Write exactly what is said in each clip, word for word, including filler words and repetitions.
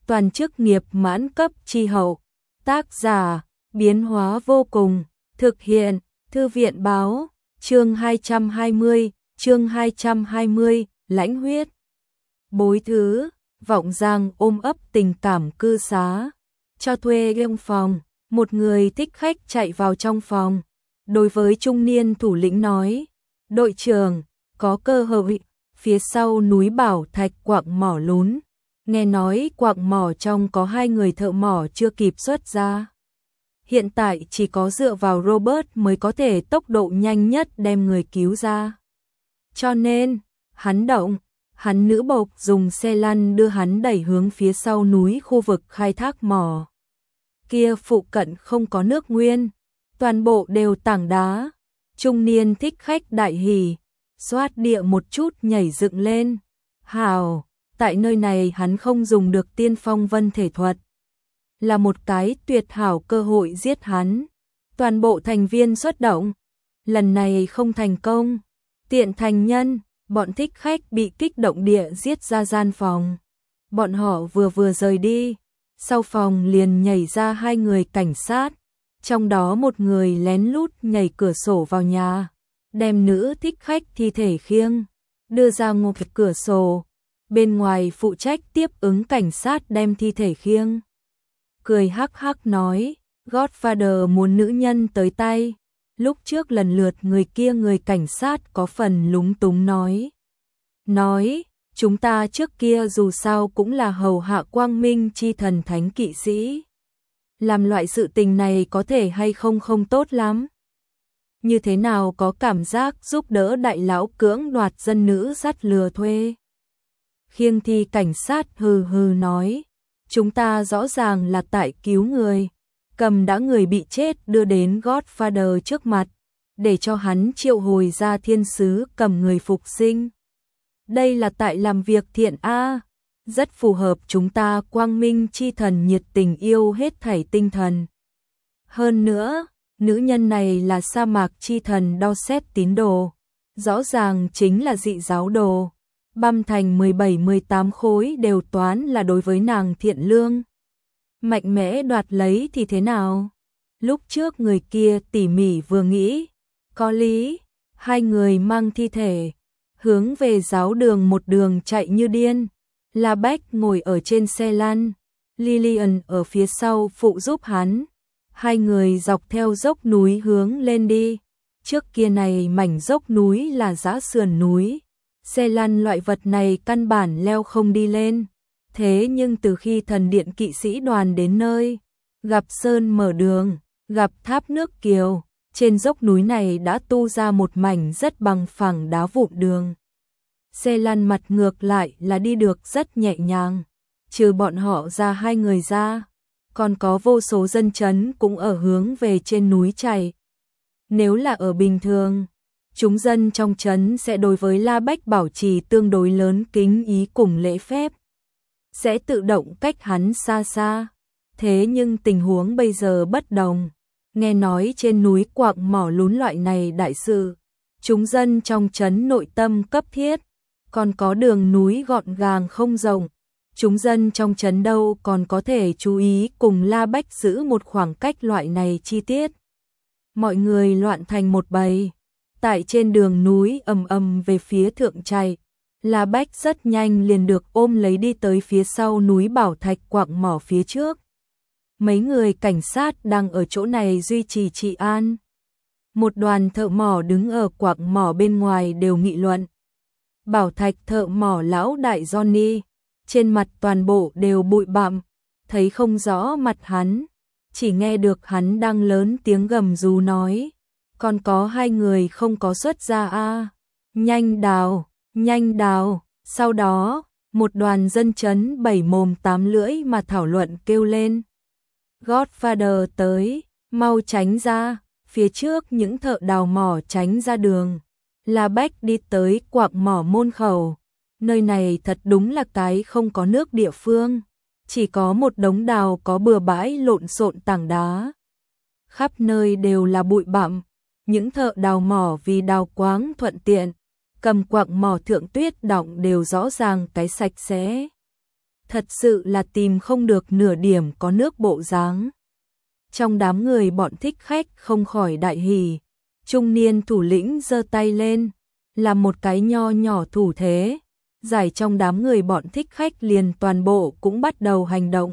toàn chức nghiệp mãn cấp chi hậu. Tác giả, biến hóa vô cùng, thực hiện, thư viện báo, chương hai trăm hai mươi, chương hai trăm hai mươi, lãnh huyết. Bối thứ, Vọng Giang ôm ấp tình cảm cư xá, cho thuê gương phòng, một người thích khách chạy vào trong phòng. Đối với trung niên thủ lĩnh nói, đội trưởng, có cơ hội, phía sau núi Bảo Thạch quặng mỏ lún. Nghe nói quặng mỏ trong có hai người thợ mỏ chưa kịp xuất ra. Hiện tại chỉ có dựa vào Robert mới có thể tốc độ nhanh nhất đem người cứu ra. Cho nên, hắn động, hắn nữ bộc dùng xe lăn đưa hắn đẩy hướng phía sau núi khu vực khai thác mỏ. Kia phụ cận không có nước nguyên, toàn bộ đều tảng đá. Trung niên thích khách đại hỉ, xoát địa một chút nhảy dựng lên. Hào, tại nơi này hắn không dùng được tiên phong vân thể thuật. Là một cái tuyệt hảo cơ hội giết hắn. Toàn bộ thành viên xuất động. Lần này không thành công. Tiện thành nhân, bọn thích khách bị kích động địa giết ra gian phòng. Bọn họ vừa vừa rời đi. Sau phòng liền nhảy ra hai người cảnh sát. Trong đó một người lén lút nhảy cửa sổ vào nhà. Đem nữ thích khách thi thể khiêng. Đưa ra ngục cửa sổ. Bên ngoài phụ trách tiếp ứng cảnh sát đem thi thể khiêng. Cười hắc hắc nói, Godfather muốn nữ nhân tới tay. Lúc trước lần lượt người kia người cảnh sát có phần lúng túng nói. Nói, chúng ta trước kia dù sao cũng là hầu hạ quang minh chi thần thánh kỵ sĩ. Làm loại sự tình này có thể hay không không tốt lắm. Như thế nào có cảm giác giúp đỡ đại lão cưỡng đoạt dân nữ dắt lừa thuê. Khiêng thi cảnh sát hừ hừ nói, chúng ta rõ ràng là tại cứu người, cầm đã người bị chết đưa đến Godfather trước mặt, để cho hắn triệu hồi ra thiên sứ cầm người phục sinh. Đây là tại làm việc thiện a, rất phù hợp chúng ta quang minh chi thần nhiệt tình yêu hết thảy tinh thần. Hơn nữa, nữ nhân này là sa mạc chi thần đo xét tín đồ, rõ ràng chính là dị giáo đồ. Băm thành mười bảy mười tám khối đều toán là đối với nàng thiện lương. Mạnh mẽ đoạt lấy thì thế nào? Lúc trước người kia tỉ mỉ vừa nghĩ, có lý, hai người mang thi thể, hướng về giáo đường một đường chạy như điên. La Bách ngồi ở trên xe lăn, Lillian ở phía sau phụ giúp hắn. Hai người dọc theo dốc núi hướng lên đi. Trước kia này mảnh dốc núi là dã sườn núi. Xe lăn loại vật này căn bản leo không đi lên. Thế nhưng từ khi thần điện kỵ sĩ đoàn đến nơi, gặp sơn mở đường, gặp tháp nước kiều, trên dốc núi này đã tu ra một mảnh rất bằng phẳng đá vụn đường. Xe lăn mặt ngược lại là đi được rất nhẹ nhàng, trừ bọn họ ra hai người ra, còn có vô số dân chấn cũng ở hướng về trên núi chạy. Nếu là ở bình thường, chúng dân trong trấn sẽ đối với La Bách bảo trì tương đối lớn kính ý cùng lễ phép, sẽ tự động cách hắn xa xa. Thế nhưng tình huống bây giờ bất đồng, nghe nói trên núi quặng mỏ lún loại này đại sự, chúng dân trong trấn nội tâm cấp thiết, còn có đường núi gọn gàng không rộng, chúng dân trong trấn đâu còn có thể chú ý cùng La Bách giữ một khoảng cách loại này chi tiết. Mọi người loạn thành một bầy. Tại trên đường núi ầm ầm về phía thượng chạy, La Bách rất nhanh liền được ôm lấy đi tới phía sau núi Bảo Thạch quặng mỏ phía trước. Mấy người cảnh sát đang ở chỗ này duy trì trị an. Một đoàn thợ mỏ đứng ở quặng mỏ bên ngoài đều nghị luận. Bảo Thạch thợ mỏ lão đại Johnny, trên mặt toàn bộ đều bụi bặm, thấy không rõ mặt hắn, chỉ nghe được hắn đang lớn tiếng gầm rú nói. Còn có hai người không có xuất ra a, nhanh đào, nhanh đào. Sau đó, một đoàn dân chấn bảy mồm tám lưỡi mà thảo luận kêu lên. Godfather tới, mau tránh ra, phía trước những thợ đào mỏ tránh ra đường. La Bách đi tới quặng mỏ môn khẩu, nơi này thật đúng là cái không có nước địa phương, chỉ có một đống đào có bừa bãi lộn xộn tảng đá. Khắp nơi đều là bụi bặm. Những thợ đào mỏ vì đào quáng thuận tiện, cầm quặng mỏ thượng tuyết đọng đều rõ ràng cái sạch sẽ. thật sự là tìm không được nửa điểm có nước bộ dáng. Trong đám người bọn thích khách không khỏi đại hỉ, trung niên thủ lĩnh giơ tay lên, làm một cái nho nhỏ thủ thế, giải trong đám người bọn thích khách liền toàn bộ cũng bắt đầu hành động.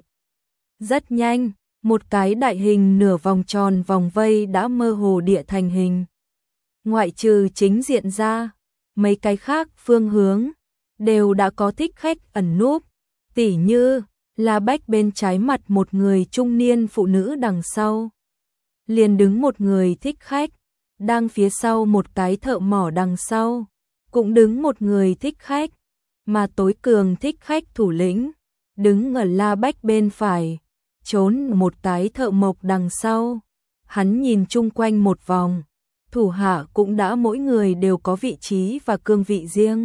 Rất nhanh, một cái đại hình nửa vòng tròn vòng vây đã mơ hồ địa thành hình. Ngoại trừ chính diện ra, mấy cái khác phương hướng đều đã có thích khách ẩn núp, tỉ như La Bách bên trái mặt một người trung niên phụ nữ đằng sau. Liền đứng một người thích khách, đang phía sau một cái thợ mỏ đằng sau, cũng đứng một người thích khách, mà tối cường thích khách thủ lĩnh, đứng ở La Bách bên phải, trốn một cái thợ mộc đằng sau. Hắn nhìn chung quanh một vòng, thủ hạ cũng đã mỗi người đều có vị trí và cương vị riêng.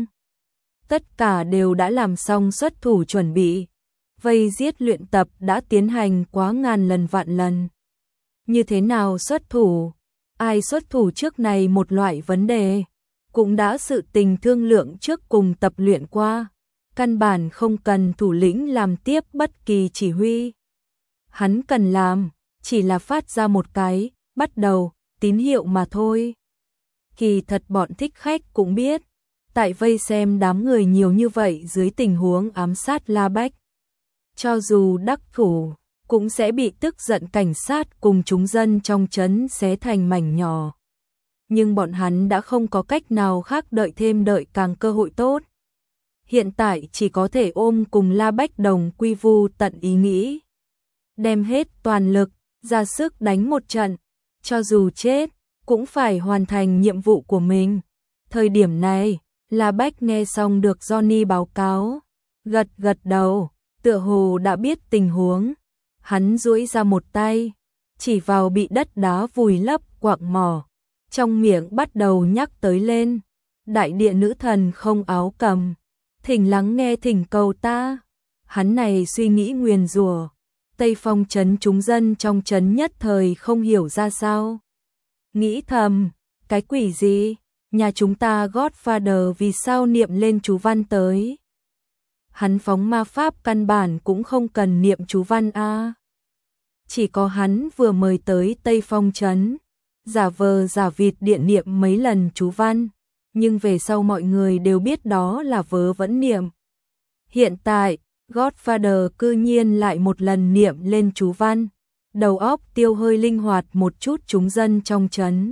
Tất cả đều đã làm xong xuất thủ chuẩn bị. Vây giết luyện tập đã tiến hành quá ngàn lần vạn lần. Như thế nào xuất thủ? Ai xuất thủ trước này một loại vấn đề, cũng đã sự tình thương lượng trước cùng tập luyện qua. Căn bản không cần thủ lĩnh làm tiếp bất kỳ chỉ huy. Hắn cần làm, chỉ là phát ra một cái, bắt đầu, tín hiệu mà thôi. Kỳ thật bọn thích khách cũng biết, tại vây xem đám người nhiều như vậy dưới tình huống ám sát La Bách. Cho dù đắc thủ, cũng sẽ bị tức giận cảnh sát cùng chúng dân trong trấn xé thành mảnh nhỏ. Nhưng bọn hắn đã không có cách nào khác đợi thêm đợi càng cơ hội tốt. Hiện tại chỉ có thể ôm cùng La Bách đồng quy vu tận ý nghĩ. Đem hết toàn lực, ra sức đánh một trận, cho dù chết, cũng phải hoàn thành nhiệm vụ của mình. Thời điểm này, La Bách nghe xong được Johnny báo cáo, gật gật đầu, tựa hồ đã biết tình huống. Hắn duỗi ra một tay, chỉ vào bị đất đá vùi lấp quặng mỏ, trong miệng bắt đầu nhắc tới lên. Đại địa nữ thần không áo cầm, thỉnh lắng nghe thỉnh cầu ta. Hắn này suy nghĩ nguyền rủa, Tây Phong trấn chúng dân trong trấn nhất thời không hiểu ra sao. Nghĩ thầm, cái quỷ gì, nhà chúng ta Godfather vì sao niệm lên chú văn tới. Hắn phóng ma pháp căn bản cũng không cần niệm chú văn a. Chỉ có hắn vừa mời tới Tây Phong trấn, giả vờ giả vịt điện niệm mấy lần chú văn, nhưng về sau mọi người đều biết đó là vớ vẫn niệm. Hiện tại, Godfather cư nhiên lại một lần niệm lên chú văn, đầu óc tiêu hơi linh hoạt một chút, chúng dân trong trấn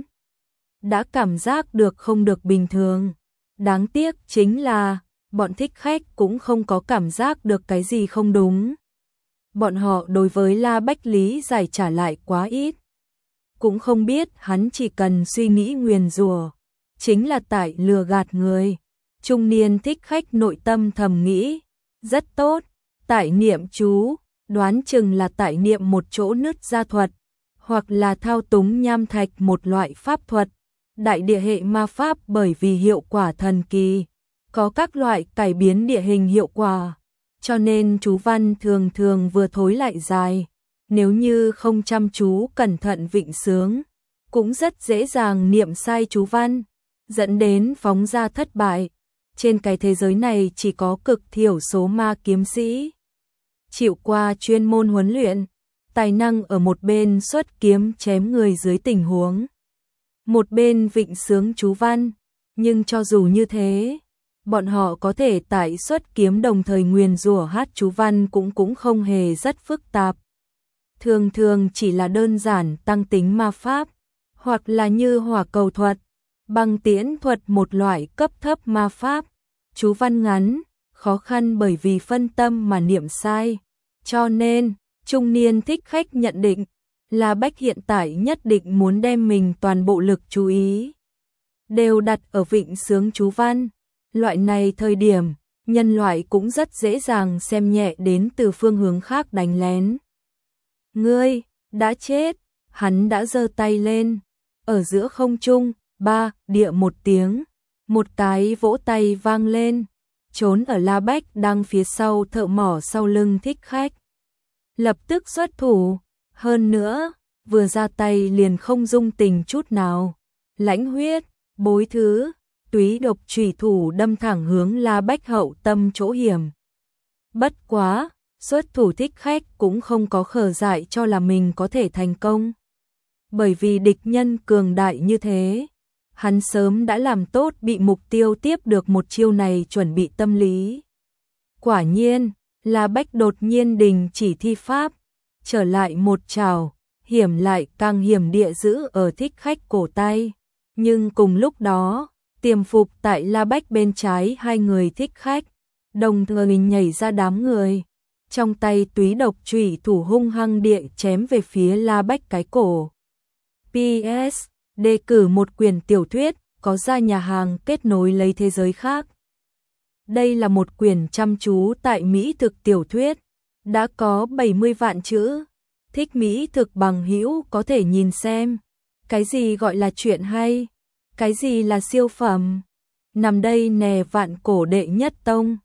đã cảm giác được không được bình thường. Đáng tiếc chính là bọn thích khách cũng không có cảm giác được cái gì không đúng. Bọn họ đối với La Bách lý giải trả lại quá ít, cũng không biết hắn chỉ cần suy nghĩ nguyền rủa chính là tại lừa gạt người. Trung niên thích khách nội tâm thầm nghĩ, rất tốt, tại niệm chú, đoán chừng là tại niệm một chỗ nứt ra thuật, hoặc là thao túng nham thạch một loại pháp thuật. Đại địa hệ ma pháp bởi vì hiệu quả thần kỳ, có các loại cải biến địa hình hiệu quả, cho nên chú văn thường thường vừa thối lại dài. Nếu như không chăm chú cẩn thận vịnh sướng, cũng rất dễ dàng niệm sai chú văn, dẫn đến phóng ra thất bại. Trên cái thế giới này chỉ có cực thiểu số ma kiếm sĩ chịu qua chuyên môn huấn luyện, tài năng ở một bên xuất kiếm chém người dưới tình huống một bên vịnh sướng chú văn. Nhưng cho dù như thế, bọn họ có thể tại xuất kiếm đồng thời nguyền rủa hát chú văn cũng cũng không hề rất phức tạp. Thường thường chỉ là đơn giản tăng tính ma pháp, hoặc là như hỏa cầu thuật, băng tiễn thuật một loại cấp thấp ma pháp. Chú văn ngắn, khó khăn bởi vì phân tâm mà niệm sai. Cho nên, trung niên thích khách nhận định, La Bách hiện tại nhất định muốn đem mình toàn bộ lực chú ý đều đặt ở vịnh sướng chú văn. Loại này thời điểm, nhân loại cũng rất dễ dàng xem nhẹ đến từ phương hướng khác đánh lén. Ngươi, đã chết, hắn đã giơ tay lên, ở giữa không trung, ba, địa một tiếng, một cái vỗ tay vang lên, trốn ở La Bách đang phía sau thợ mỏ sau lưng thích khách. Lập tức xuất thủ, hơn nữa, vừa ra tay liền không dung tình chút nào, lãnh huyết, bối thứ, túy độc chủy thủ đâm thẳng hướng La Bách hậu tâm chỗ hiểm. Bất quá, Xuất thủ thích khách cũng không có khờ dại cho là mình có thể thành công. Bởi vì địch nhân cường đại như thế, hắn sớm đã làm tốt bị mục tiêu tiếp được một chiêu này chuẩn bị tâm lý. Quả nhiên, La Bách đột nhiên đình chỉ thi pháp, trở lại một trảo, hiểm lại càng hiểm địa giữ ở thích khách cổ tay. Nhưng cùng lúc đó, tiềm phục tại La Bách bên trái hai người thích khách, đồng thời nhảy ra đám người. Trong tay túy độc chủy thủ hung hăng địa chém về phía La Bách cái cổ. pê ét. Đề cử một quyển tiểu thuyết, có ra nhà hàng kết nối lấy thế giới khác. Đây là một quyển chăm chú tại Mỹ thực tiểu thuyết, đã có bảy mươi vạn chữ. Thích Mỹ thực bằng hữu có thể nhìn xem. Cái gì gọi là chuyện hay? Cái gì là siêu phẩm? Nằm đây nè vạn cổ đệ nhất tông.